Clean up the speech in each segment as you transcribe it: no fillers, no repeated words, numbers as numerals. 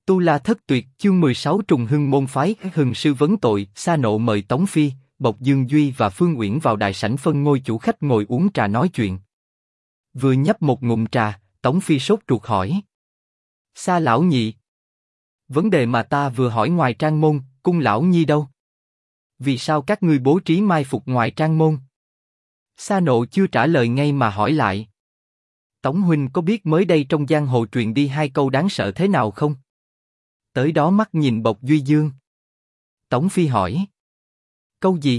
Tu La Thất Tuyệt, chương 16 trùng hưng môn phái, hưng sư vấn tội. Sa Nộ mời Tống Phi, Bộc Dương Duy và Phương Uyển vào đại sảnh phân ngôi chủ khách ngồi uống trà nói chuyện. Vừa nhấp một ngụm trà, Tống Phi sốt ruột hỏi: Sa lão nhị, vấn đề mà ta vừa hỏi ngoài trang môn, cung lão nhi đâu? Vì sao các ngươi bố trí mai phục ngoài trang môn? Sa Nộ chưa trả lời ngay mà hỏi lại: Tống huynh có biết mới đây trong giang hồ truyền đi hai câu đáng sợ thế nào không? Tới đó mắt nhìn Bộc Duy Dương. Tống Phi hỏi: Câu gì?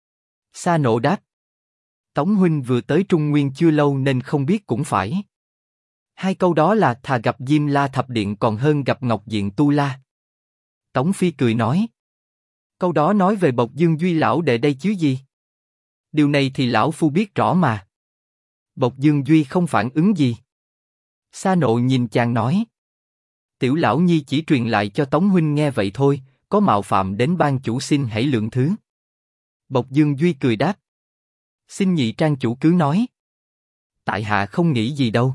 Sa Nộ đáp: Tống huynh vừa tới Trung Nguyên chưa lâu nên không biết cũng phải. Hai câu đó là thà gặp Diêm La Thập Điện còn hơn gặp Ngọc Diện Tu La. Tống Phi cười nói: Câu đó nói về Bộc Dương Duy lão đệ đây chứ gì? Điều này thì lão phu biết rõ mà. Bộc Dương Duy không phản ứng gì. Sa Nộ nhìn chàng nói: Tiểu lão nhi chỉ truyền lại cho Tống huynh nghe vậy thôi, có mạo phạm đến ban chủ xin hãy lượng thứ. Bộc Dương Duy cười đáp: Xin nhị trang chủ cứ nói. Tại hạ không nghĩ gì đâu.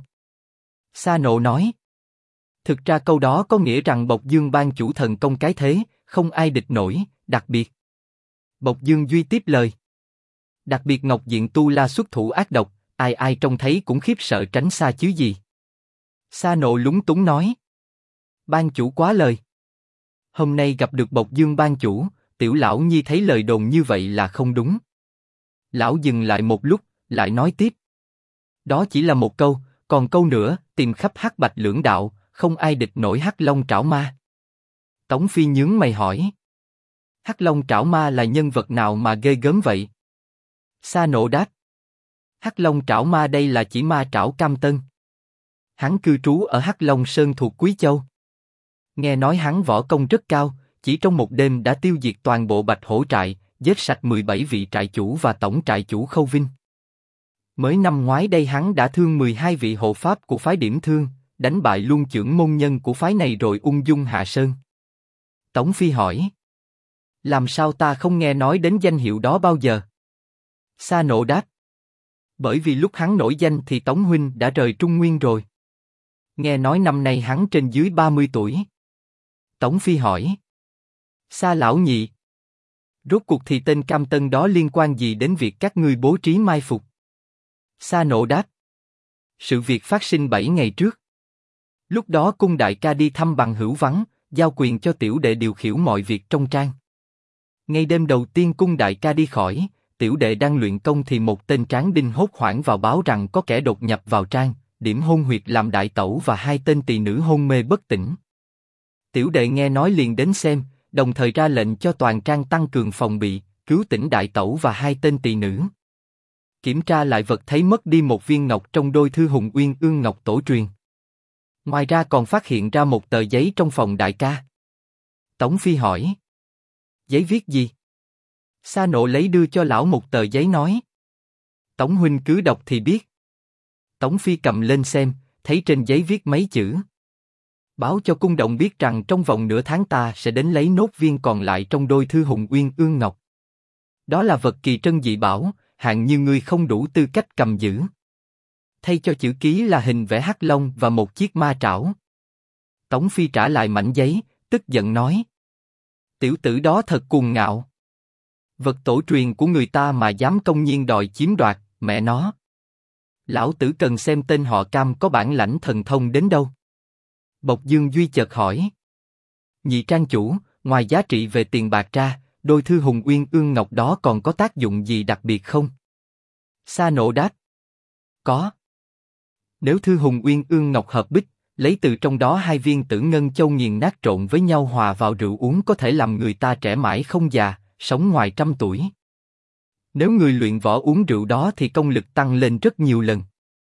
Sa Nộ nói: Thực ra câu đó có nghĩa rằng Bộc Dương ban chủ thần công cái thế, không ai địch nổi, đặc biệt. Bộc Dương Duy tiếp lời: Đặc biệt Ngọc Diện Tu La xuất thủ ác độc, ai ai trông thấy cũng khiếp sợ tránh xa chứ gì. Sa Nộ lúng túng nói: Ban chủ quá lời. Hôm nay gặp được Bộc Dương ban chủ, tiểu lão nhi thấy lời đồn như vậy là không đúng. Lão dừng lại một lúc, lại nói tiếp: Đó chỉ là một câu, còn câu nữa, tìm khắp Hắc Bạch lưỡng đạo, không ai địch nổi Hắc Long Trảo Ma. Tống Phi nhướng mày hỏi: Hắc Long Trảo Ma là nhân vật nào mà ghê gớm vậy? Sa Nộ đáp: Hắc Long Trảo Ma đây là chỉ ma trảo Cam Tân. Hắn cư trú ở Hắc Long Sơn thuộc Quý Châu. Nghe nói hắn võ công rất cao, chỉ trong một đêm đã tiêu diệt toàn bộ Bạch Hổ trại, giết sạch 17 vị trại chủ và tổng trại chủ Khâu Vinh. Mới năm ngoái đây hắn đã thương 12 vị hộ pháp của phái Điểm Thương, đánh bại luôn chưởng môn nhân của phái này rồi ung dung hạ sơn. Tống Phi hỏi: Làm sao ta không nghe nói đến danh hiệu đó bao giờ? Sa Nộ đáp: Bởi vì lúc hắn nổi danh thì Tống huynh đã rời Trung Nguyên rồi. Nghe nói năm nay hắn trên dưới 30 tuổi. Tống Phi hỏi: Sa lão nhị, rốt cuộc thì tên Cam Tân đó liên quan gì đến việc các ngươi bố trí mai phục? Sa Nộ đáp: Sự việc phát sinh 7 ngày trước. Lúc đó cung đại ca đi thăm bằng hữu vắng, giao quyền cho tiểu đệ điều khiển mọi việc trong trang. Ngay đêm đầu tiên cung đại ca đi khỏi, tiểu đệ đang luyện công thì một tên tráng đinh hốt hoảng vào báo rằng có kẻ đột nhập vào trang, điểm hôn huyệt làm đại tẩu và hai tên tỳ nữ hôn mê bất tỉnh. Tiểu đệ nghe nói liền đến xem, đồng thời ra lệnh cho toàn trang tăng cường phòng bị, cứu tỉnh đại tẩu và hai tên tỳ nữ. Kiểm tra lại vật thấy mất đi một viên ngọc trong đôi thư Hùng Uyên Ương Ngọc tổ truyền. Ngoài ra còn phát hiện ra một tờ giấy trong phòng đại ca. Tống Phi hỏi: Giấy viết gì? Sa Nộ lấy đưa cho lão một tờ giấy nói: Tống huynh cứ đọc thì biết. Tống Phi cầm lên xem, thấy trên giấy viết mấy chữ: Báo cho cung động biết rằng trong vòng nửa tháng ta sẽ đến lấy nốt viên còn lại trong đôi thư Hùng Uyên Ương Ngọc. Đó là vật kỳ trân dị bảo, hạng như ngươi không đủ tư cách cầm giữ. Thay cho chữ ký là hình vẽ hắc long và một chiếc ma trảo. Tống Phi trả lại mảnh giấy, tức giận nói: Tiểu tử đó thật cuồng ngạo. Vật tổ truyền của người ta mà dám công nhiên đòi chiếm đoạt, mẹ nó. Lão tử cần xem tên họ Cam có bản lãnh thần thông đến đâu. Bộc Dương Duy chợt hỏi: Nhị trang chủ, ngoài giá trị về tiền bạc ra, đôi thư Hùng Uyên Ương Ngọc đó còn có tác dụng gì đặc biệt không? Sa Nộ đáp: Có. Nếu thư Hùng Uyên Ương Ngọc hợp bích, lấy từ trong đó hai viên tử ngân châu nghiền nát trộn với nhau hòa vào rượu uống có thể làm người ta trẻ mãi không già, sống ngoài trăm tuổi. Nếu người luyện võ uống rượu đó thì công lực tăng lên rất nhiều lần.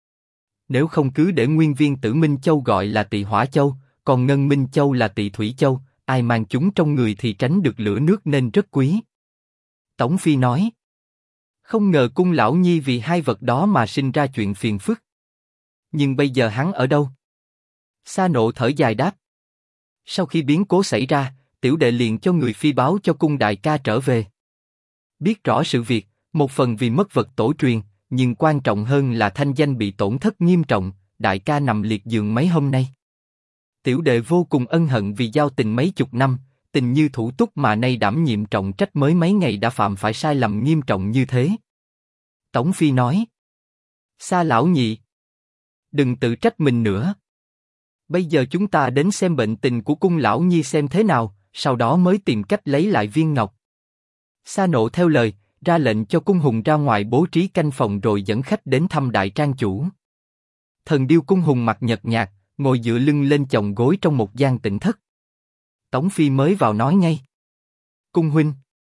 Nếu không cứ để nguyên viên tử Minh Châu gọi là Tị Hỏa Châu, còn Ngân Minh Châu là Tị Thủy Châu, ai mang chúng trong người thì tránh được lửa nước nên rất quý. Tống Phi nói: Không ngờ cung lão nhi vì hai vật đó mà sinh ra chuyện phiền phức. Nhưng bây giờ hắn ở đâu? Sa Nộ thở dài đáp: Sau khi biến cố xảy ra, tiểu đệ liền cho người phi báo cho cung đại ca trở về. Biết rõ sự việc, một phần vì mất vật tổ truyền, nhưng quan trọng hơn là thanh danh bị tổn thất nghiêm trọng, đại ca nằm liệt giường mấy hôm nay. Tiểu đệ vô cùng ân hận vì giao tình mấy chục năm, tình như thủ túc mà nay đảm nhiệm trọng trách mới mấy ngày đã phạm phải sai lầm nghiêm trọng như thế. Tống Phi nói. Sa lão nhị, đừng tự trách mình nữa. Bây giờ chúng ta đến xem bệnh tình của cung lão nhi xem thế nào, sau đó mới tìm cách lấy lại viên ngọc. Sa Nộ theo lời, ra lệnh cho cung hùng ra ngoài bố trí canh phòng rồi dẫn khách đến thăm đại trang chủ. Thần điêu cung hùng mặt nhợt nhạt, ngồi dựa lưng lên chồng gối trong một gian tĩnh thất. Tống Phi mới vào nói ngay. Cung huynh,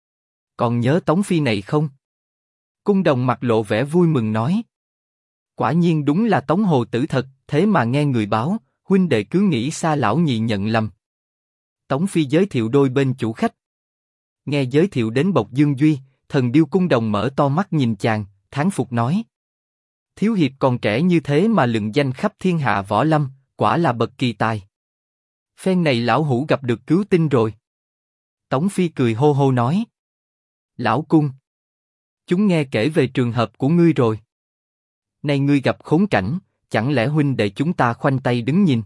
còn nhớ Tống Phi này không? Cung Đồng mặt lộ vẻ vui mừng nói. Quả nhiên đúng là Tống hồ tử thật, thế mà nghe người báo, huynh đệ cứ nghĩ Sa lão nhị nhận lầm. Tống Phi giới thiệu đôi bên chủ khách. Nghe giới thiệu đến Bộc Dương Duy, thần điêu Cung Đồng mở to mắt nhìn chàng, thán phục nói. Thiếu hiệp còn trẻ như thế mà lừng danh khắp thiên hạ võ lâm, quả là bậc kỳ tài. Phen này lão hủ gặp được cứu tinh rồi. Tống Phi cười hô hô nói. Lão cung, chúng nghe kể về trường hợp của ngươi rồi. Nay ngươi gặp khốn cảnh, chẳng lẽ huynh đệ chúng ta khoanh tay đứng nhìn?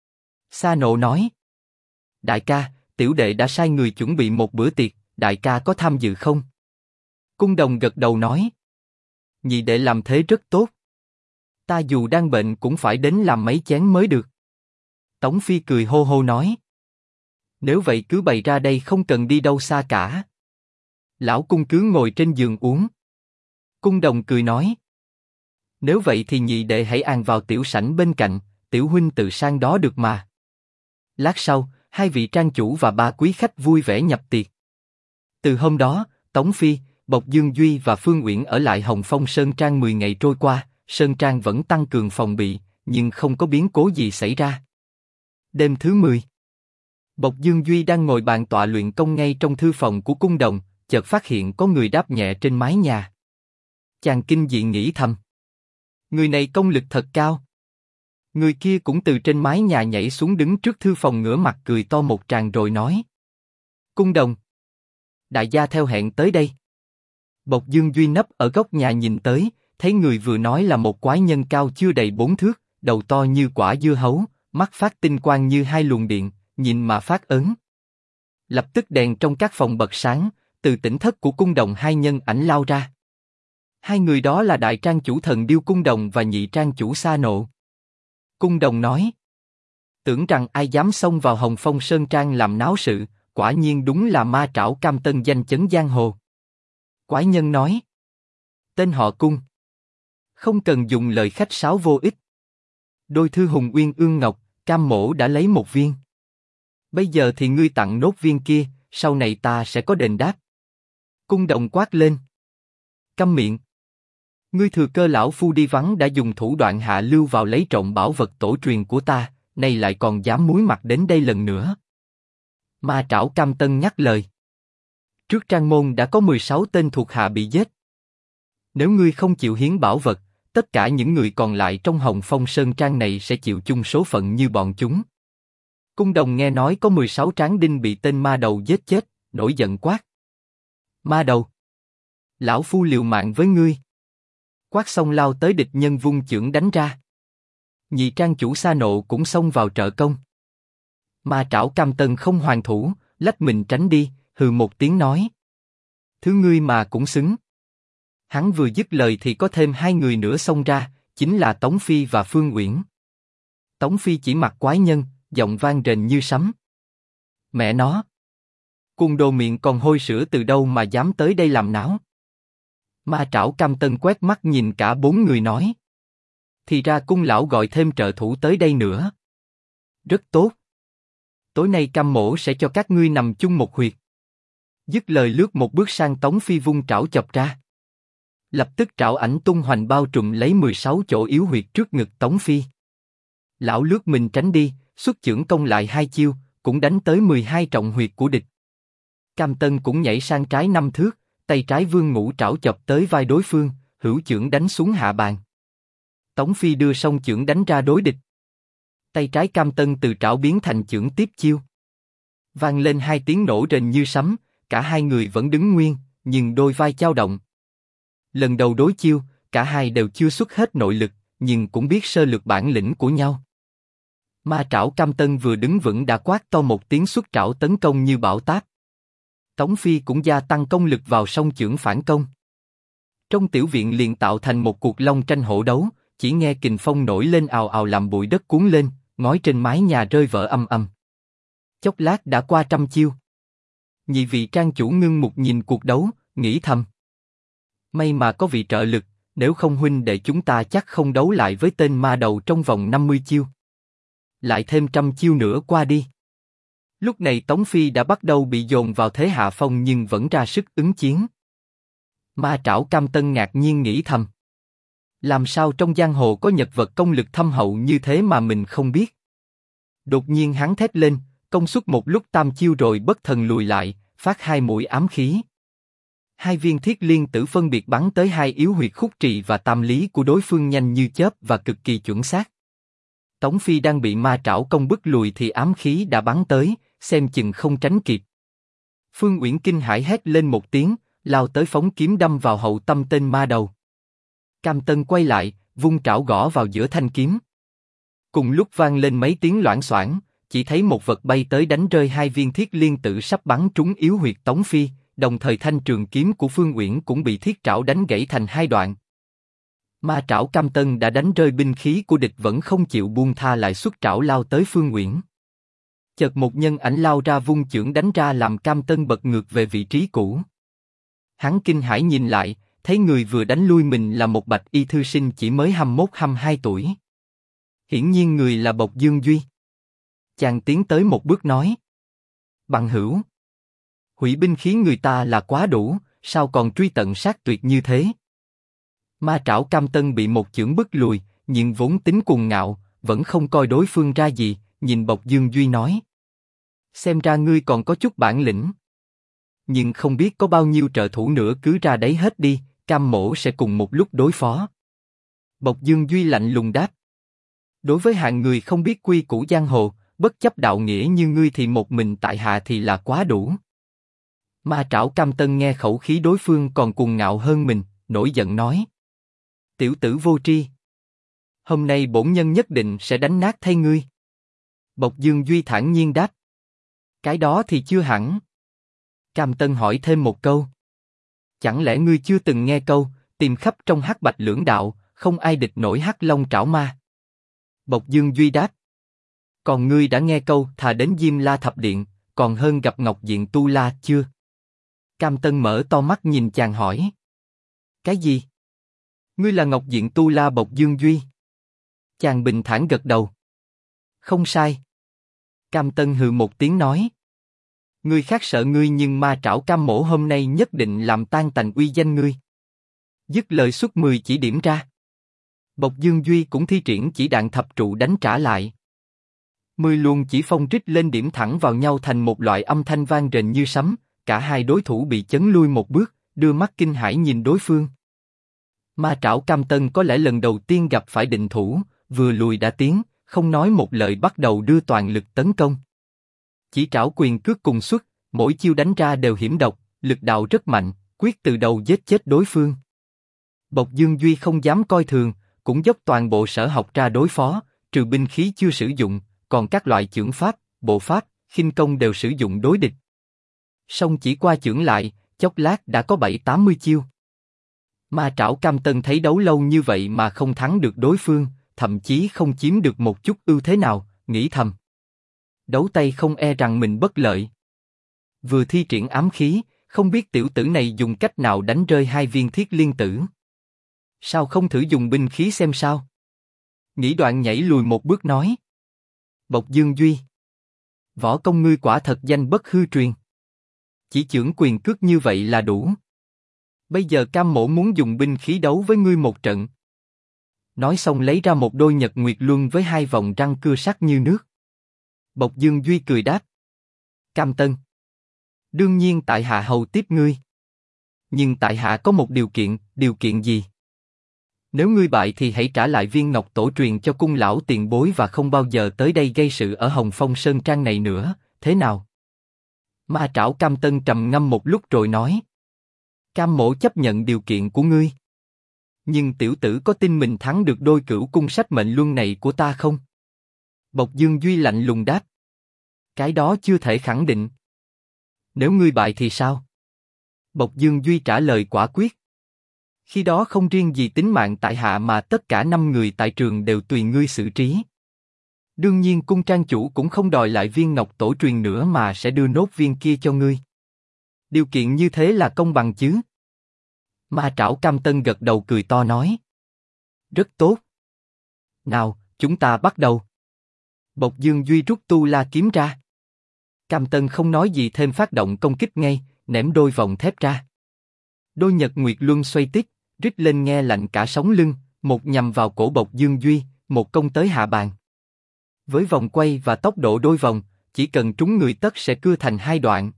Sa Nộ nói. Đại ca, tiểu đệ đã sai người chuẩn bị một bữa tiệc, đại ca có tham dự không? Cung Đồng gật đầu nói. Nhị đệ làm thế rất tốt. Ta dù đang bệnh cũng phải đến làm mấy chén mới được. Tống Phi cười hô hô nói. Nếu vậy cứ bày ra đây không cần đi đâu xa cả. Lão cung cứ ngồi trên giường uống. Cung Đồng cười nói. Nếu vậy thì nhị đệ hãy an vào tiểu sảnh bên cạnh, tiểu huynh tự sang đó được mà. Lát sau, hai vị trang chủ và ba quý khách vui vẻ nhập tiệc. Từ hôm đó, Tống Phi, Bộc Dương Duy và Phương Uyển ở lại Hồng Phong Sơn Trang 10 ngày trôi qua, Sơn Trang vẫn tăng cường phòng bị, nhưng không có biến cố gì xảy ra. Đêm thứ 10, Bộc Dương Duy đang ngồi bàn tọa luyện công ngay trong thư phòng của cung đồng, chợt phát hiện có người đáp nhẹ trên mái nhà. Chàng kinh dị nghĩ thầm. Người này công lực thật cao. Người kia cũng từ trên mái nhà nhảy xuống đứng trước thư phòng ngửa mặt cười to một tràng rồi nói. Cung đồng, đại gia theo hẹn tới đây. Bộc Dương Duy nấp ở góc nhà nhìn tới, thấy người vừa nói là một quái nhân cao chưa đầy 4 thước, đầu to như quả dưa hấu, mắt phát tinh quang như hai luồng điện, nhìn mà phát ớn. Lập tức đèn trong các phòng bật sáng, từ tỉnh thất của cung đồng hai nhân ảnh lao ra. Hai người đó là đại trang chủ thần điêu cung đồng và nhị trang chủ Sa Nộ. Cung đồng nói. Tưởng rằng ai dám xông vào Hồng Phong Sơn Trang làm náo sự, quả nhiên đúng là ma trảo cam tân danh chấn giang hồ. Quái nhân nói. Tên họ Cung. Không cần dùng lời khách sáo vô ích. Đôi thư hùng uyên ương ngọc, cam mổ đã lấy một viên. Bây giờ thì ngươi tặng nốt viên kia, sau này ta sẽ có đền đáp. Cung đồng quát lên. Câm miệng. Ngươi thừa cơ lão phu đi vắng đã dùng thủ đoạn hạ lưu vào lấy trộm bảo vật tổ truyền của ta, nay lại còn dám muối mặt đến đây lần nữa. Ma trảo cam tân nhắc lời. Trước trang môn đã có 16 tên thuộc hạ bị giết. Nếu ngươi không chịu hiến bảo vật, tất cả những người còn lại trong Hồng Phong Sơn Trang này sẽ chịu chung số phận như bọn chúng. Cung đồng nghe nói có 16 tráng đinh bị tên ma đầu giết chết, nổi giận quát. Ma đầu! Lão phu liều mạng với ngươi. Quát xong lao tới địch nhân vung chưởng đánh ra. Nhị trang chủ Sa Nộ cũng xông vào trợ công. Ma trảo cam tân không hoàn thủ, lách mình tránh đi, hừ một tiếng nói. Thứ ngươi mà cũng xứng. Hắn vừa dứt lời thì có thêm hai người nữa xông ra, chính là Tống Phi và Phương Uyển. Tống Phi chỉ mặt quái nhân, giọng vang rền như sấm. Mẹ nó! Cung đồ miệng còn hôi sữa từ đâu mà dám tới đây làm náo? Ma trảo cam tân quét mắt nhìn cả bốn người nói. Thì ra cung lão gọi thêm trợ thủ tới đây nữa. Rất tốt. Tối nay cam mổ sẽ cho các ngươi nằm chung một huyệt. Dứt lời lướt một bước sang Tống Phi vung trảo chọc ra. Lập tức trảo ảnh tung hoành bao trùm lấy 16 chỗ yếu huyệt trước ngực Tống Phi. Lão lướt mình tránh đi, xuất chưởng công lại hai chiêu, cũng đánh tới 12 trọng huyệt của địch. Cam Tân cũng nhảy sang trái 5 thước, tay trái vươn ngũ trảo chọc tới vai đối phương, hữu chưởng đánh xuống hạ bàn. Tống Phi đưa song chưởng đánh ra đối địch. Tay trái Cam Tân từ trảo biến thành chưởng tiếp chiêu. Vang lên hai tiếng nổ rền như sấm, cả hai người vẫn đứng nguyên, nhưng đôi vai dao động. Lần đầu đối chiêu, cả hai đều chưa xuất hết nội lực, nhưng cũng biết sơ lược bản lĩnh của nhau. Ma trảo Cam Tân vừa đứng vững đã quát to một tiếng xuất trảo tấn công như bão táp. Tống Phi cũng gia tăng công lực vào song chưởng phản công. Trong tiểu viện liền tạo thành một cuộc long tranh hổ đấu, chỉ nghe kình phong nổi lên ào ào làm bụi đất cuốn lên, ngói trên mái nhà rơi vỡ âm âm. Chốc lát đã qua trăm chiêu. Nhị vị trang chủ ngưng mục nhìn cuộc đấu, nghĩ thầm. May mà có vị trợ lực, nếu không huynh đệ chúng ta chắc không đấu lại với tên ma đầu trong vòng 50 chiêu. Lại thêm 100 chiêu nữa qua đi. Lúc này Tống Phi đã bắt đầu bị dồn vào thế hạ phong nhưng vẫn ra sức ứng chiến. Ma trảo Cam Tân ngạc nhiên nghĩ thầm. Làm sao trong giang hồ có nhân vật công lực thâm hậu như thế mà mình không biết? Đột nhiên hắn thét lên, công suất một lúc tam chiêu rồi bất thần lùi lại, phát 2 mũi ám khí. 2 viên thiết liên tử phân biệt bắn tới 2 yếu huyệt khúc trì và tam lý của đối phương nhanh như chớp và cực kỳ chuẩn xác. Tống Phi đang bị ma trảo công bức lùi thì ám khí đã bắn tới, xem chừng không tránh kịp. Phương Uyển kinh hãi hét lên một tiếng, lao tới phóng kiếm đâm vào hậu tâm tên ma đầu. Cam Tân quay lại, vung trảo gõ vào giữa thanh kiếm. Cùng lúc vang lên mấy tiếng loảng xoảng, chỉ thấy một vật bay tới đánh rơi 2 viên thiết liên tử sắp bắn trúng yếu huyệt Tống Phi, đồng thời thanh trường kiếm của Phương Uyển cũng bị thiết trảo đánh gãy thành 2 đoạn. Ma trảo Cam Tân đã đánh rơi binh khí của địch vẫn không chịu buông tha lại xuất trảo lao tới Phương Uyển. Chợt một nhân ảnh lao ra vung chưởng đánh ra làm Cam Tân bật ngược về vị trí cũ. Hắn kinh hãi nhìn lại, thấy người vừa đánh lui mình là một bạch y thư sinh chỉ mới 21-22 tuổi. Hiển nhiên người là Bộc Dương Duy. Chàng tiến tới một bước nói: Bằng hữu, hủy binh khí người ta là quá đủ, sao còn truy tận sát tuyệt như thế? Ma trảo Cam Tân bị một chưởng bức lùi, nhưng vốn tính cuồng ngạo, vẫn không coi đối phương ra gì, nhìn Bộc Dương Duy nói: Xem ra ngươi còn có chút bản lĩnh. Nhưng không biết có bao nhiêu trợ thủ nữa cứ ra đấy hết đi, Cam mỗ sẽ cùng một lúc đối phó. Bộc Dương Duy lạnh lùng đáp: Đối với hạng người không biết quy củ giang hồ, bất chấp đạo nghĩa như ngươi thì một mình tại hạ thì là quá đủ. Ma trảo Cam Tân nghe khẩu khí đối phương còn cuồng ngạo hơn mình, nổi giận nói: Tiểu tử vô tri, hôm nay bổn nhân nhất định sẽ đánh nát thay ngươi. Bộc Dương Duy thản nhiên đáp: Cái đó thì chưa hẳn. Cam Tân hỏi thêm một câu: Chẳng lẽ ngươi chưa từng nghe câu tìm khắp trong hắc bạch lưỡng đạo, không ai địch nổi hắc long trảo ma? Bộc Dương Duy đáp: Còn ngươi đã nghe câu thà đến Diêm La Thập Điện, còn hơn gặp Ngọc Diện Tu La chưa? Cam Tân mở to mắt nhìn chàng hỏi: Cái gì? Ngươi là Ngọc Diện Tu La Bộc Dương Duy? Chàng bình thản gật đầu: Không sai. Cam Tân hừ một tiếng nói: Người khác sợ ngươi nhưng ma trảo Cam mỗ hôm nay nhất định làm tan tành uy danh ngươi. Dứt lời xuất 10 chỉ điểm ra. Bộc Dương Duy cũng thi triển chỉ đạn thập trụ đánh trả lại. 10 luồng chỉ phong trích lên điểm thẳng vào nhau thành một loại âm thanh vang rền như sấm, cả hai đối thủ bị chấn lui một bước, đưa mắt kinh hãi nhìn đối phương. Ma trảo Cam Tân có lẽ lần đầu tiên gặp phải định thủ, vừa lùi đã tiến, không nói một lời bắt đầu đưa toàn lực tấn công. Chỉ trảo quyền cước cùng xuất, mỗi chiêu đánh ra đều hiểm độc, lực đạo rất mạnh, quyết từ đầu giết chết đối phương. Bộc Dương Duy không dám coi thường, cũng dốc toàn bộ sở học ra đối phó, trừ binh khí chưa sử dụng, còn các loại chưởng pháp, bộ pháp, khinh công đều sử dụng đối địch. Song chỉ qua chưởng lại, chốc lát đã có 7-80 chiêu. Ma trảo Cam Tân thấy đấu lâu như vậy mà không thắng được đối phương, thậm chí không chiếm được một chút ưu thế nào, nghĩ thầm: Đấu tay không e rằng mình bất lợi. Vừa thi triển ám khí, không biết tiểu tử này dùng cách nào đánh rơi 2 viên thiết liên tử. Sao không thử dùng binh khí xem sao? Nghĩ đoạn nhảy lùi một bước nói: Bộc Dương Duy, võ công ngươi quả thật danh bất hư truyền. Chỉ chưởng quyền cước như vậy là đủ. Bây giờ Cam mỗ muốn dùng binh khí đấu với ngươi một trận. Nói xong lấy ra một đôi nhật nguyệt luân với 2 vòng răng cưa sắc như nước. Bộc Dương Duy cười đáp: Cam Tân, đương nhiên tại hạ hầu tiếp ngươi. Nhưng tại hạ có một điều kiện gì? Nếu ngươi bại thì hãy trả lại viên ngọc tổ truyền cho cung lão tiền bối và không bao giờ tới đây gây sự ở Hồng Phong Sơn Trang này nữa, thế nào? Ma trảo Cam Tân trầm ngâm một lúc rồi nói: Cam mỗ chấp nhận điều kiện của ngươi. Nhưng tiểu tử có tin mình thắng được đôi cửu cung sách mệnh luân này của ta không? Bộc Dương Duy lạnh lùng đáp. Cái đó chưa thể khẳng định. Nếu ngươi bại thì sao? Bộc Dương Duy trả lời quả quyết. Khi đó không riêng gì tính mạng tại hạ mà tất cả 5 người tại trường đều tùy ngươi xử trí. Đương nhiên cung trang chủ cũng không đòi lại viên ngọc tổ truyền nữa mà sẽ đưa nốt viên kia cho ngươi. Điều kiện như thế là công bằng chứ? Ma Trảo Cam Tân gật đầu cười to nói. Rất tốt. Nào, chúng ta bắt đầu. Bộc Dương Duy rút tu la kiếm ra. Cam Tân không nói gì thêm phát động công kích ngay, ném đôi vòng thép ra. Đôi nhật nguyệt luân xoay tít, rít lên nghe lạnh cả sống lưng, một nhằm vào cổ Bộc Dương Duy, một công tới hạ bàn. Với vòng quay và tốc độ đôi vòng, chỉ cần trúng người tất sẽ cưa thành 2 đoạn.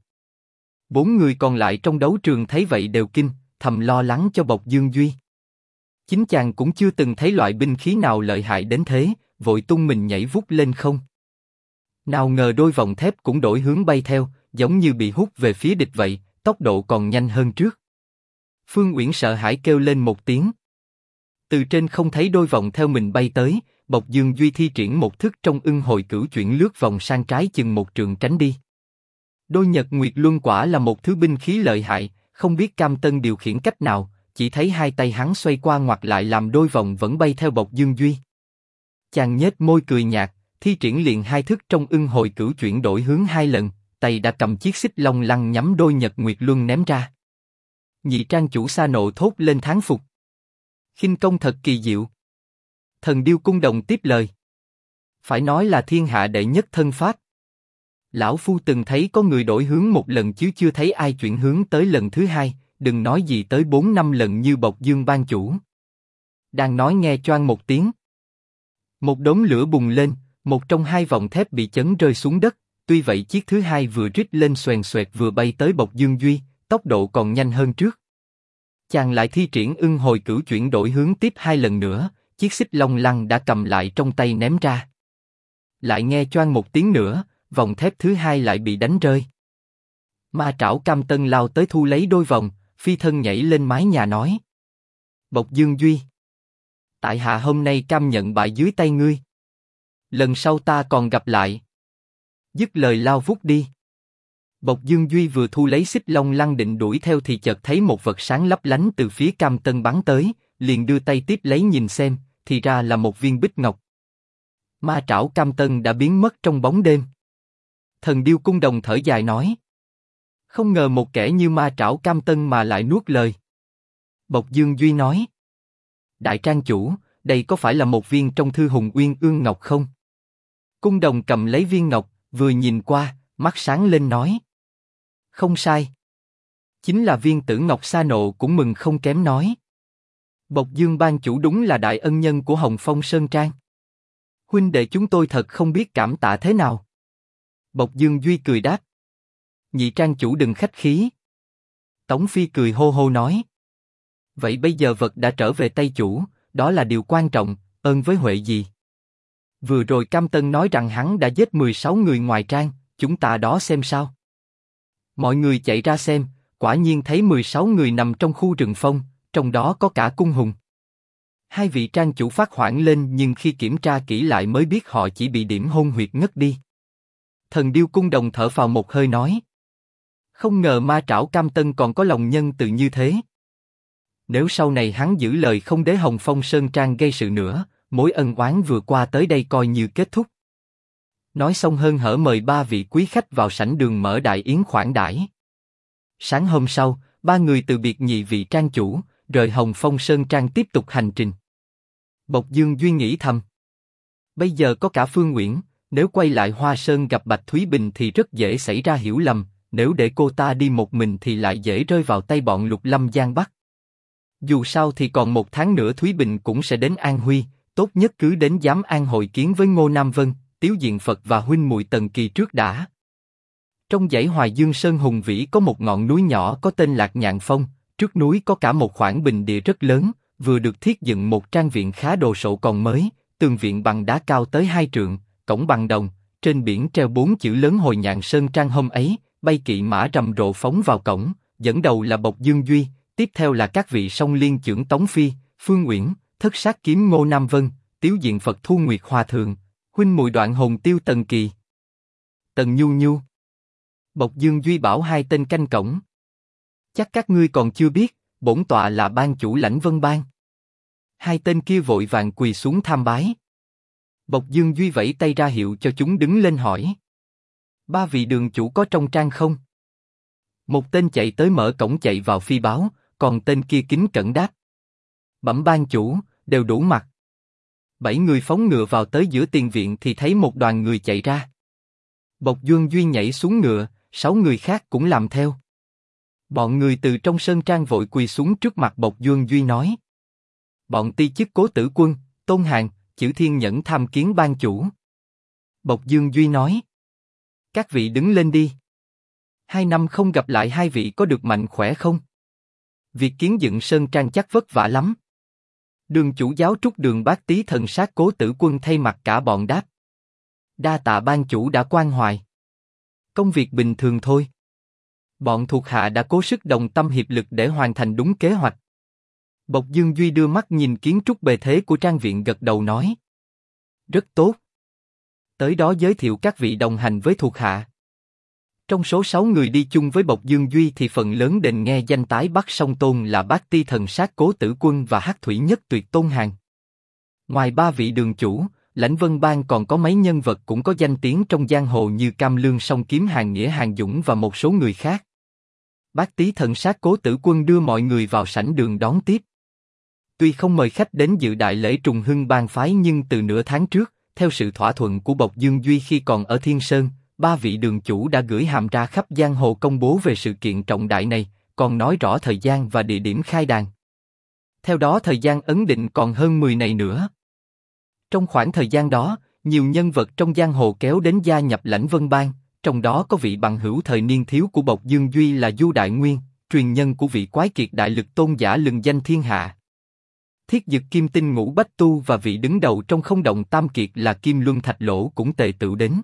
4 người còn lại trong đấu trường thấy vậy đều kinh, thầm lo lắng cho Bộc Dương Duy. Chính chàng cũng chưa từng thấy loại binh khí nào lợi hại đến thế, vội tung mình nhảy vút lên không. Nào ngờ đôi vòng thép cũng đổi hướng bay theo, giống như bị hút về phía địch vậy, tốc độ còn nhanh hơn trước. Phương Uyển sợ hãi kêu lên một tiếng. Từ trên không thấy đôi vòng theo mình bay tới, Bộc Dương Duy thi triển một thức trong ưng hồi cửu chuyển lướt vòng sang trái chừng một trượng tránh đi. Đôi nhật nguyệt luân quả là một thứ binh khí lợi hại, không biết Cam Tân điều khiển cách nào, chỉ thấy hai tay hắn xoay qua ngoặt lại làm đôi vòng vẫn bay theo Bộc Dương Duy. Chàng nhếch môi cười nhạt, thi triển liền 2 thức trong ưng hồi cửu chuyển đổi hướng 2 lần, tay đã cầm chiếc xích long lăng nhắm đôi nhật nguyệt luân ném ra. Nhị trang chủ Sa Nộ thốt lên thán phục. Khinh công thật kỳ diệu. Thần Điêu Cung Đồng tiếp lời. Phải nói là thiên hạ đệ nhất thân pháp. Lão phu từng thấy có người đổi hướng một lần chứ chưa thấy ai chuyển hướng tới lần thứ 2, đừng nói gì tới 4-5 lần như Bộc Dương ban chủ. Đang nói nghe choang một tiếng. Một đốm lửa bùng lên, một trong 2 vòng thép bị chấn rơi xuống đất, tuy vậy chiếc thứ 2 vừa rít lên xoèn xoẹt vừa bay tới Bộc Dương Duy, tốc độ còn nhanh hơn trước. Chàng lại thi triển ưng hồi cửu chuyển đổi hướng tiếp 2 lần nữa, chiếc xích long lăng đã cầm lại trong tay ném ra. Lại nghe choang một tiếng nữa, vòng thép thứ 2 lại bị đánh rơi. Ma Trảo Cam Tân lao tới thu lấy đôi vòng, phi thân nhảy lên mái nhà nói. Bộc Dương Duy, tại hạ hôm nay cam nhận bại dưới tay ngươi. Lần sau ta còn gặp lại. Dứt lời lao vút đi. Bộc Dương Duy vừa thu lấy xích long lăng định đuổi theo thì chợt thấy một vật sáng lấp lánh từ phía Cam Tân bắn tới, liền đưa tay tiếp lấy nhìn xem, thì ra là một viên bích ngọc. Ma Trảo Cam Tân đã biến mất trong bóng đêm. Thần Điêu Cung Đồng thở dài nói. Không ngờ một kẻ như Ma Trảo Cam Tân mà lại nuốt lời. Bộc Dương Duy nói. Đại trang chủ, đây có phải là một viên trong thư Hùng Uyên Ương Ngọc không? Cung Đồng cầm lấy viên ngọc, vừa nhìn qua, mắt sáng lên nói. Không sai. Chính là viên Tử Ngọc. Sa Nộ cũng mừng không kém nói. Bộc Dương ban chủ đúng là đại ân nhân của Hồng Phong Sơn Trang. Huynh đệ chúng tôi thật không biết cảm tạ thế nào. Bộc Dương Duy cười đáp. Nhị trang chủ đừng khách khí. Tống Phi cười hô hô nói. Vậy bây giờ vật đã trở về tay chủ, đó là điều quan trọng, ơn với huệ gì. Vừa rồi Cam Tân nói rằng hắn đã giết 16 người ngoài trang, chúng ta đó xem sao. Mọi người chạy ra xem, quả nhiên thấy 16 người nằm trong khu rừng phong, trong đó có cả cung hùng. 2 vị trang chủ phát hoảng lên nhưng khi kiểm tra kỹ lại mới biết họ chỉ bị điểm hôn huyệt ngất đi. Thần Điêu Cung Đồng thở phào một hơi nói. Không ngờ Ma Trảo Cam Tân còn có lòng nhân từ như thế. Nếu sau này hắn giữ lời không để Hồng Phong Sơn Trang gây sự nữa, mối ân oán vừa qua tới đây coi như kết thúc. Nói xong hớn hở mời 3 vị quý khách vào sảnh đường mở đại yến khoản đãi. Sáng hôm sau, 3 người từ biệt nhị vị trang chủ, rời Hồng Phong Sơn Trang tiếp tục hành trình. Bộc Dương Duy nghĩ thầm. Bây giờ có cả Phương Uyển, nếu quay lại Hoa Sơn gặp Bạch Thúy Bình thì rất dễ xảy ra hiểu lầm, nếu để cô ta đi một mình thì lại dễ rơi vào tay bọn Lục Lâm Giang Bắc. Dù sao thì còn 1 tháng nữa Thúy Bình cũng sẽ đến An Huy, tốt nhất cứ đến Giám An hội kiến với Ngô Nam Vân, Tiếu Diện Phật và huynh muội Tần Kỳ trước đã. Trong dãy Hoài Dương Sơn hùng vĩ có một ngọn núi nhỏ có tên Lạc Nhạn Phong, trước núi có cả một khoảng bình địa rất lớn, vừa được thiết dựng một trang viện khá đồ sộ còn mới, tường viện bằng đá cao tới 2 trượng, cổng bằng đồng, trên biển treo 4 chữ lớn Hồi Nhạn Sơn Trang. Hôm ấy, bay kỵ mã rầm rộ phóng vào cổng, dẫn đầu là Bộc Dương Duy, tiếp theo là các vị song liên trưởng Tống Phi, Phương Uyển, Thất Sát Kiếm Ngô Nam Vân, Tiếu Diện Phật Thu Nguyệt Hòa Thượng, Huynh muội Đoạn Hồn Tiêu Tần Kỳ. Tần Nhu Nhu. Bộc Dương Duy bảo hai tên canh cổng. Chắc các ngươi còn chưa biết, bổn tọa là ban chủ Lãnh Vân Bang. Hai tên kia vội vàng quỳ xuống tham bái. Bộc Dương Duy vẫy tay ra hiệu cho chúng đứng lên hỏi. Ba vị đường chủ có trong trang không? Một tên chạy tới mở cổng chạy vào phi báo, còn tên kia kính cẩn đáp. Bẩm ban chủ, đều đủ mặt. 7 người phóng ngựa vào tới giữa tiền viện thì thấy một đoàn người chạy ra. Bộc Dương Duy nhảy xuống ngựa, 6 người khác cũng làm theo. Bọn người từ trong sơn trang vội quỳ xuống trước mặt Bộc Dương Duy nói. Bọn ti chức Cố Tử Quân, Tôn Hàn, Chử Thiên Nhẫn tham kiến ban chủ. Bộc Dương Duy nói. Các vị đứng lên đi. 2 năm không gặp lại hai vị có được mạnh khỏe không? Việc kiến dựng sơn trang chắc vất vả lắm. Đường chủ giáo trúc Đường Bát Tý thần sát Cố Tử Quân thay mặt cả bọn đáp. Đa tạ ban chủ đã quan hoài. Công việc bình thường thôi. Bọn thuộc hạ đã cố sức đồng tâm hiệp lực để hoàn thành đúng kế hoạch. Bộc Dương Duy đưa mắt nhìn kiến trúc bề thế của trang viện gật đầu nói. Rất tốt. Tới đó giới thiệu các vị đồng hành với thuộc hạ. Trong số 6 người đi chung với Bộc Dương Duy thì phần lớn đều nghe danh tái Bắc Song Tôn là Bát Ti thần sát Cố Tử Quân và Hắc Thủy Nhất Tuyệt Tôn Hàn. Ngoài 3 vị đường chủ, Lãnh Vân Bang còn có mấy nhân vật cũng có danh tiếng trong giang hồ như Cam Lương Song Kiếm Hàn Nghĩa Hàn Dũng và một số người khác. Bát Tý thần sát Cố Tử Quân đưa mọi người vào sảnh đường đón tiếp. Tuy không mời khách đến dự đại lễ trùng hưng bang phái nhưng từ nửa tháng trước, theo sự thỏa thuận của Bộc Dương Duy khi còn ở Thiên Sơn, 3 vị đường chủ đã gửi hàm ra khắp giang hồ công bố về sự kiện trọng đại này, còn nói rõ thời gian và địa điểm khai đàn. Theo đó thời gian ấn định còn hơn 10 ngày nữa. Trong khoảng thời gian đó, nhiều nhân vật trong giang hồ kéo đến gia nhập Lãnh Vân Bang, trong đó có vị bằng hữu thời niên thiếu của Bộc Dương Duy là Du Đại Nguyên, truyền nhân của vị quái kiệt đại lực tôn giả lừng danh thiên hạ. Thiết Dực Kim Tinh Ngũ Bách Tu và vị đứng đầu trong Không Động Tam Kiệt là Kim Luân Thạch Lỗ cũng tề tựu đến.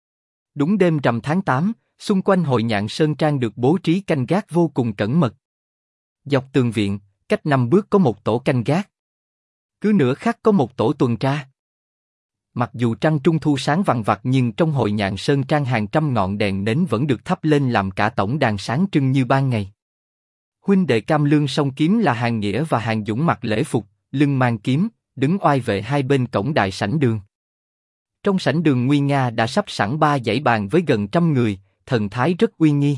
Đúng đêm rằm tháng 8, xung quanh hội Nhạn Sơn Trang được bố trí canh gác vô cùng cẩn mật. Dọc tường viện, cách 5 bước có một tổ canh gác. Cứ nửa khắc có một tổ tuần tra. Mặc dù trăng trung thu sáng vằng vặc nhưng trong hội Nhạn Sơn Trang hàng trăm ngọn đèn nến vẫn được thắp lên làm cả tổng đàn sáng trưng như ban ngày. Huynh đệ Cam Lương Song Kiếm là Hàn Nghĩa và Hàn Dũng mặc lễ phục, lưng mang kiếm, đứng oai vệ hai bên cổng đại sảnh đường. Trong sảnh đường nguy nga đã sắp sẵn 3 dãy bàn với gần 100 người, thần thái rất uy nghi.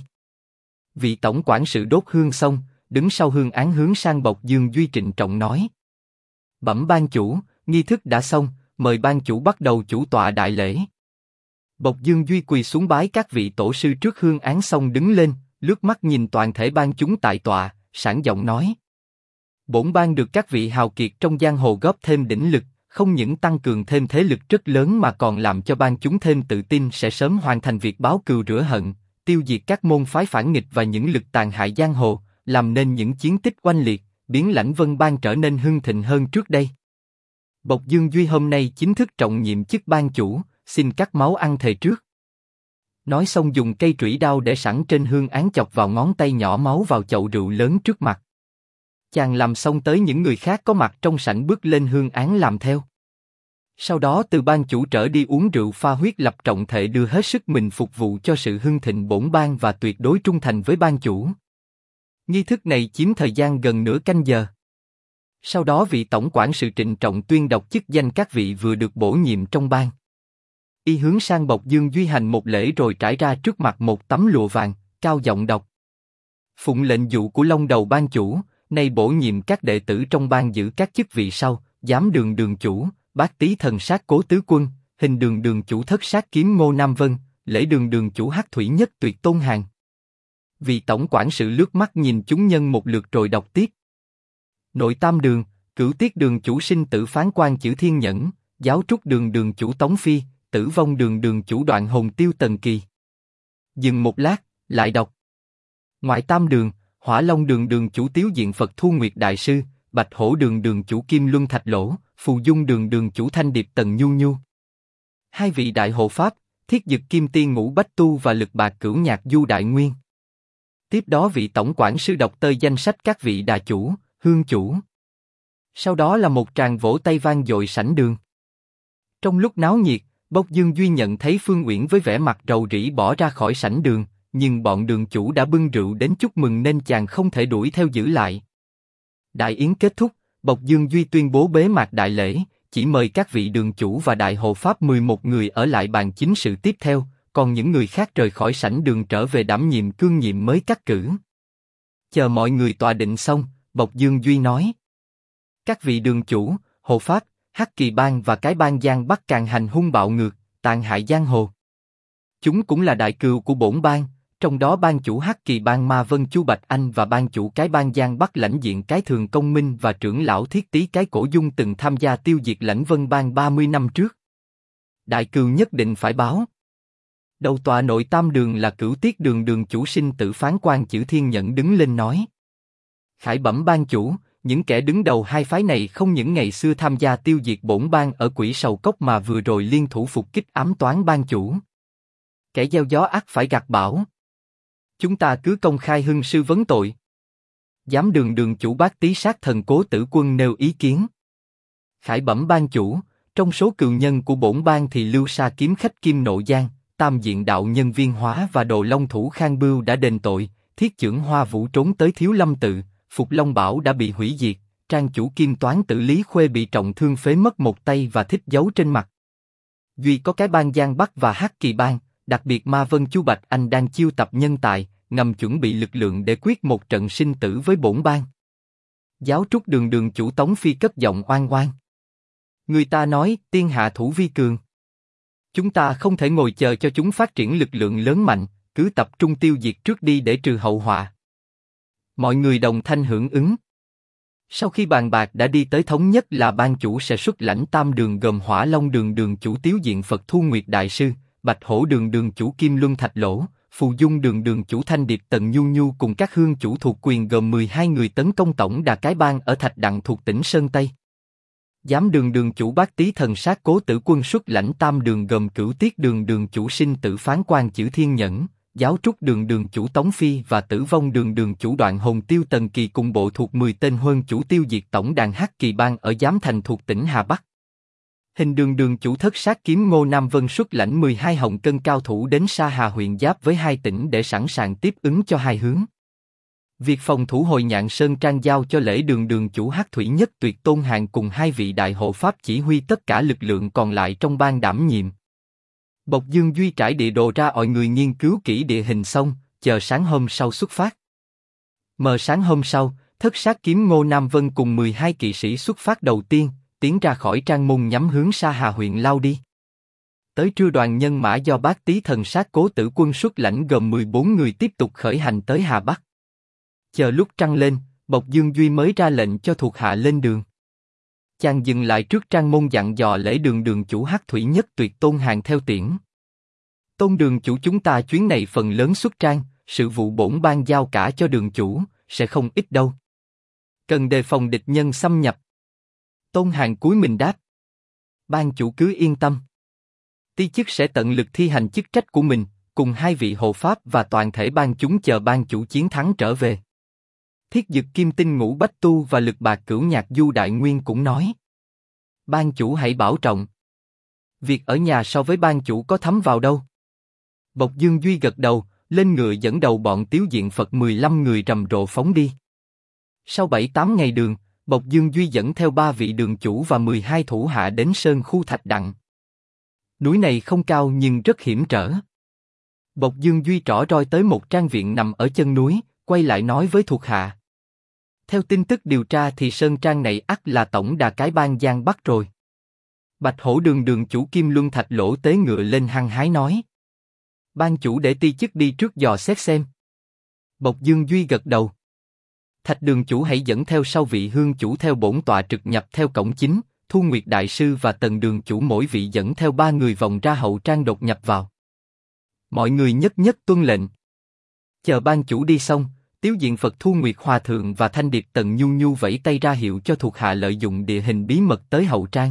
Vị tổng quản sự đốt hương xong, đứng sau hương án hướng sang Bộc Dương Duy trịnh trọng nói. Bẩm ban chủ, nghi thức đã xong, mời ban chủ bắt đầu chủ tọa đại lễ. Bộc Dương Duy quỳ xuống bái các vị tổ sư trước hương án xong đứng lên, lướt mắt nhìn toàn thể ban chúng tại tọa, sảng giọng nói. Bổn ban được các vị hào kiệt trong giang hồ góp thêm đỉnh lực, không những tăng cường thêm thế lực rất lớn mà còn làm cho ban chúng thêm tự tin sẽ sớm hoàn thành việc báo cừu rửa hận, tiêu diệt các môn phái phản nghịch và những lực tàn hại giang hồ, làm nên những chiến tích oanh liệt, biến Lãnh Vân Bang trở nên hưng thịnh hơn trước đây. Bộc Dương Duy hôm nay chính thức trọng nhiệm chức ban chủ, xin cắt máu ăn thề trước. Nói xong dùng cây trủy đao để sẵn trên hương án chọc vào ngón tay nhỏ máu vào chậu rượu lớn trước mặt. Chàng làm xong tới những người khác có mặt trong sảnh bước lên hương án làm theo. Sau đó từ ban chủ trở đi uống rượu pha huyết lập trọng thệ đưa hết sức mình phục vụ cho sự hưng thịnh bổn bang và tuyệt đối trung thành với ban chủ. Nghi thức này chiếm thời gian gần nửa canh giờ. Sau đó vị tổng quản sự trịnh trọng tuyên đọc chức danh các vị vừa được bổ nhiệm trong bang. Y hướng sang Bộc Dương Duy hành một lễ rồi trải ra trước mặt một tấm lụa vàng, cao giọng đọc. Phụng lệnh dụ của Long Đầu ban chủ, nay bổ nhiệm các đệ tử trong bang giữ các chức vị sau: Giám đường đường chủ, Bát Tý thần sát Cố Tứ Quân, Hình đường đường chủ Thất sát kiếm Ngô Nam Vân, Lễ đường đường chủ Hắc Thủy Nhất Tuyệt Tôn Hàn. Vị tổng quản sự lướt mắt nhìn chúng nhân một lượt rồi đọc tiếp. Nội Tam đường, Cửu Tiết đường chủ Sinh Tử Phán quan Chử Thiên Nhẫn, Giáo Trúc đường đường chủ Tống Phi, Tử Vong đường đường chủ Đoạn Hồn Tiêu Tần Kỳ. Dừng một lát, lại đọc. Ngoại Tam đường, Hỏa Long đường đường chủ Tiếu Diện Phật Thu Nguyệt Đại Sư, Bạch Hổ đường đường chủ Kim Luân Thạch Lỗ, Phù Dung đường đường chủ Thanh Điệp Tần Nhu Nhu. Hai vị đại hộ pháp, Thiết Dực Kim Tiên Ngũ Bách Tu và Lực Bạc Cửu Nhạc Du Đại Nguyên. Tiếp đó vị tổng quản sư đọc tơi danh sách các vị đà chủ, hương chủ. sau đó là một tràng vỗ tay vang dội sảnh đường. Trong lúc náo nhiệt, Bộc Dương Duy nhận thấy Phương Uyển với vẻ mặt rầu rĩ bỏ ra khỏi sảnh đường, nhưng bọn đường chủ đã bưng rượu đến chúc mừng nên chàng không thể đuổi theo giữ lại. Đại yến kết thúc, Bộc Dương Duy tuyên bố bế mạc đại lễ, chỉ mời các vị đường chủ và đại hộ pháp 11 người ở lại bàn chính sự tiếp theo, còn những người khác rời khỏi sảnh đường trở về đảm nhiệm cương nhiệm mới cắt cử. Chờ mọi người tọa định xong, Bộc Dương Duy nói: các vị đường chủ, hộ pháp, Hắc Kỳ Bang và cái bang Giang Bắc càng hành hung bạo ngược, tàn hại giang hồ. Chúng cũng là đại cừu của bổn bang, trong đó bang chủ Hắc Kỳ Bang Ma Vân Chu Bạch Anh và bang chủ cái bang Giang Bắc lãnh diện cái Thường Công Minh và trưởng lão Thiết Tý cái Cổ Dung từng tham gia tiêu diệt lãnh Vân Bang 30 năm trước. Đại cừu nhất định phải báo. Đầu tọa nội tam đường là Cửu Tiết đường đường chủ Sinh Tử Phán Quan Chử Thiên Nhẫn đứng lên nói: khải bẩm bang chủ, những kẻ đứng đầu hai phái này không những ngày xưa tham gia tiêu diệt bổn bang ở Quỷ Sầu Cốc mà vừa rồi liên thủ phục kích ám toán bang chủ. Kẻ gieo gió ắt phải gặt bão. Chúng ta cứ công khai hưng sư vấn tội. Giám đường đường chủ Bát Tý Sát Thần Cố Tử Quân nêu ý kiến: khải bẩm bang chủ, trong số cừu nhân của bổn bang thì Lưu Sa kiếm khách Kim Nộ Giang, Tam Diện đạo nhân Viên Hóa và Đồ Long thủ Khang Bưu đã đền tội, Thiết chưởng Hoa Vũ trốn tới Thiếu Lâm tự, Phục Long Bảo đã bị hủy diệt, trang chủ Kim Toán Tử Lý Khuê bị trọng thương phế mất một tay và thích giấu trên mặt. Duy có cái bang Giang Bắc và Hắc Kỳ Bang, đặc biệt Ma Vân Chu Bạch Anh đang chiêu tập nhân tài, ngầm chuẩn bị lực lượng để quyết một trận sinh tử với bổn bang. Giáo trúc đường đường chủ Tống Phi cất giọng oan oan: người ta nói tiên hạ thủ vi cường. Chúng ta không thể ngồi chờ cho chúng phát triển lực lượng lớn mạnh, cứ tập trung tiêu diệt trước đi để trừ hậu họa. Mọi người đồng thanh hưởng ứng. Sau khi bàn bạc đã đi tới thống nhất là ban chủ sẽ xuất lãnh tam đường gồm Hỏa Long đường đường chủ Tiếu Diện Phật Thu Nguyệt Đại Sư, Bạch Hổ đường đường chủ Kim Luân Thạch Lỗ, Phù Dung đường đường chủ Thanh Điệp Tần Nhu Nhu cùng các hương chủ thuộc quyền gồm 12 người tấn công tổng đà cái bang ở Thạch Đặng thuộc tỉnh Sơn Tây. Giám đường đường chủ Bát Tý Thần Sát Cố Tử Quân xuất lãnh tam đường gồm Cửu Tiết đường đường chủ Sinh Tử Phán Quan Chử Thiên Nhẫn, Giáo trúc đường đường chủ Tống Phi và Tử Vong đường đường chủ Đoạn Hồn Tiêu Tần Kỳ cùng bộ thuộc 10 tên huân chủ tiêu diệt tổng đàn Hắc Kỳ Bang ở Giám Thành thuộc tỉnh Hà Bắc. Hình đường đường chủ Thất Sát Kiếm Ngô Nam Vân xuất lãnh 12 hồng cân cao thủ đến Sa Hà huyện giáp với hai tỉnh để sẵn sàng tiếp ứng cho hai hướng. Việc phòng thủ Hồi Nhạn Sơn Trang giao cho Lễ đường đường chủ Hắc Thủy Nhất Tuyệt Tôn Hàn cùng hai vị đại hộ pháp chỉ huy tất cả lực lượng còn lại trong bang đảm nhiệm. Bộc Dương Duy trải địa đồ ra mọi người nghiên cứu kỹ địa hình xong, chờ sáng hôm sau xuất phát. Mờ sáng hôm sau, Thất Sát Kiếm Ngô Nam Vân cùng 12 kỵ sĩ xuất phát đầu tiên, tiến ra khỏi Trang Môn nhắm hướng Sa Hà huyện lao đi. Tới trưa đoàn nhân mã do Bát Tý Thần Sát Cố Tử Quân xuất lãnh gồm 14 người tiếp tục khởi hành tới Hà Bắc. Chờ lúc trăng lên, Bộc Dương Duy mới ra lệnh cho thuộc hạ lên đường. Chàng dừng lại trước Trang Môn dặn dò Lễ đường đường chủ Hắc Thủy Nhất Tuyệt Tôn Hàn theo tiễn. Tôn đường chủ chúng ta chuyến này phần lớn xuất trang, sự vụ bổn bang giao cả cho đường chủ, sẽ không ít đâu. Cần đề phòng địch nhân xâm nhập. Tôn Hàn cúi mình đáp: ban chủ cứ yên tâm. Ti chức sẽ tận lực thi hành chức trách của mình, cùng hai vị hộ pháp và toàn thể ban chúng chờ ban chủ chiến thắng trở về. Thiết Dực Kim Tinh Ngũ Bách Tu và Lực Bạc Cửu Nhạc Du Đại Nguyên cũng nói: ban chủ hãy bảo trọng. Việc ở nhà so với ban chủ có thấm vào đâu. Bộc Dương Duy gật đầu, lên ngựa dẫn đầu bọn Tiếu Diện Phật 15 người rầm rộ phóng đi. Sau 7-8 ngày đường, Bộc Dương Duy dẫn theo 3 vị đường chủ và 12 thủ hạ đến sơn khu Thạch Đặng. Núi này không cao nhưng rất hiểm trở. Bộc Dương Duy trỏ roi tới một trang viện nằm ở chân núi, quay lại nói với thuộc hạ: theo tin tức điều tra thì sơn trang này ắt là tổng đà cái bang Giang Bắc rồi. Bạch Hổ đường đường chủ Kim Luân Thạch Lỗ tế ngựa lên hăng hái nói: ban chủ để ti chức đi trước dò xét xem. Bộc Dương Duy gật đầu. Thạch đường chủ hãy dẫn theo sau vị hương chủ theo bổn tọa trực nhập theo cổng chính, Thu Nguyệt Đại Sư và Tần đường chủ mỗi vị dẫn theo 3 người vòng ra hậu trang đột nhập vào. Mọi người nhất nhất tuân lệnh. Chờ ban chủ đi xong, Tiếu Diện Phật Thu Nguyệt Hòa Thượng và Thanh Điệp Tần Nhu Nhu vẫy tay ra hiệu cho thuộc hạ lợi dụng địa hình bí mật tới hậu trang.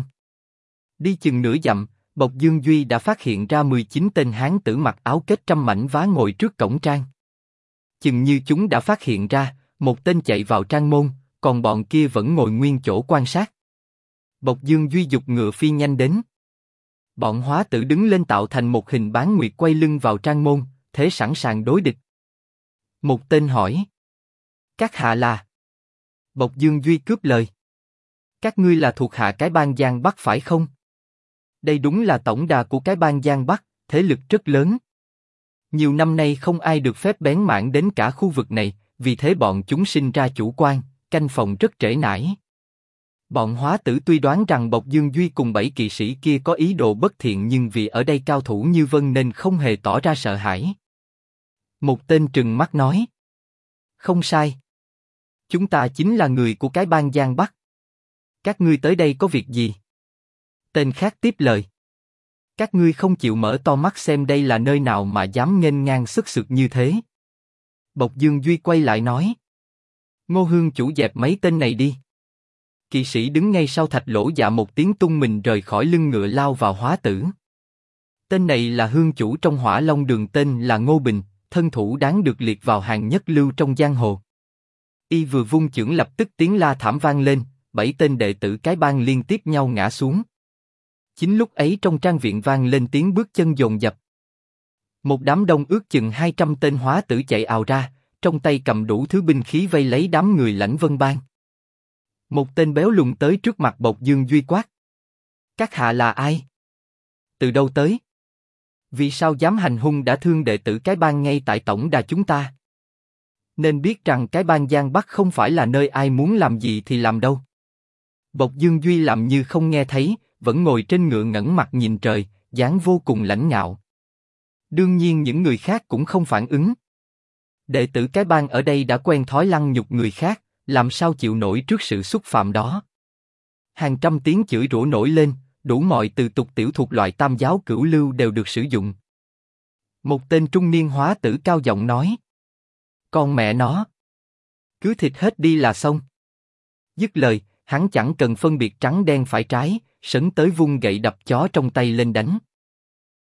Đi chừng nửa dặm, Bộc Dương Duy đã phát hiện ra 19 tên hán tử mặc áo kết trăm mảnh vá ngồi trước cổng trang. Chừng như chúng đã phát hiện ra, một tên chạy vào trang môn, còn bọn kia vẫn ngồi nguyên chỗ quan sát. Bộc Dương Duy giục ngựa phi nhanh đến. Bọn hóa tử đứng lên tạo thành một hình bán nguyệt quay lưng vào Trang Môn, thế sẵn sàng đối địch. Một tên hỏi. Các hạ là? Bộc Dương Duy cướp lời. Các ngươi là thuộc hạ cái bang Giang Bắc phải không? Đây đúng là tổng đà của cái bang Giang Bắc, thế lực rất lớn. Nhiều năm nay không ai được phép bén mảng đến cả khu vực này, vì thế bọn chúng sinh ra chủ quan, canh phòng rất trễ nải. Bọn hóa tử tuy đoán rằng Bộc Dương Duy cùng 7 kỵ sĩ kia có ý đồ bất thiện nhưng vì ở đây cao thủ như Vân nên không hề tỏ ra sợ hãi. Một tên trừng mắt nói. Không sai. Chúng ta chính là người của cái bang Giang Bắc. Các ngươi tới đây có việc gì? Tên khác tiếp lời. Các ngươi không chịu mở to mắt xem đây là nơi nào mà dám nghênh ngang sức sượt như thế. Bộc Dương Duy quay lại nói. Ngô Hương chủ dẹp mấy tên này đi. Kỵ sĩ đứng ngay sau Thạch Lỗ dạ một tiếng tung mình rời khỏi lưng ngựa lao vào hóa tử. Tên này là hương chủ trong Hỏa Long Đường tên là Ngô Bình, thân thủ đáng được liệt vào hàng nhất lưu trong giang hồ. Y vừa vung chưởng lập tức tiếng la thảm vang lên, 7 tên đệ tử cái bang liên tiếp nhau ngã xuống. Chính lúc ấy trong trang viện vang lên tiếng bước chân dồn dập. Một đám đông ước chừng 200 tên hóa tử chạy ào ra, trong tay cầm đủ thứ binh khí vây lấy đám người Lãnh Vân Bang. Một tên béo lùn tới trước mặt Bộc Dương Duy quát. Các hạ là ai? Từ đâu tới? Vì sao dám hành hung đã thương đệ tử cái bang ngay tại tổng đà chúng ta? Nên biết rằng cái bang Giang Bắc không phải là nơi ai muốn làm gì thì làm đâu. Bộc Dương Duy làm như không nghe thấy, vẫn ngồi trên ngựa ngẩng mặt nhìn trời, dáng vô cùng lãnh ngạo. Đương nhiên những người khác cũng không phản ứng. Đệ tử cái bang ở đây đã quen thói lăng nhục người khác, làm sao chịu nổi trước sự xúc phạm đó. Hàng trăm tiếng chửi rủa nổi lên, đủ mọi từ tục tiểu thuộc loại tam giáo cửu lưu đều được sử dụng. Một tên trung niên hóa tử cao giọng nói. Con mẹ nó! Cứ thịt hết đi là xong. Dứt lời, hắn chẳng cần phân biệt trắng đen phải trái, sấn tới vung gậy đập chó trong tay lên đánh.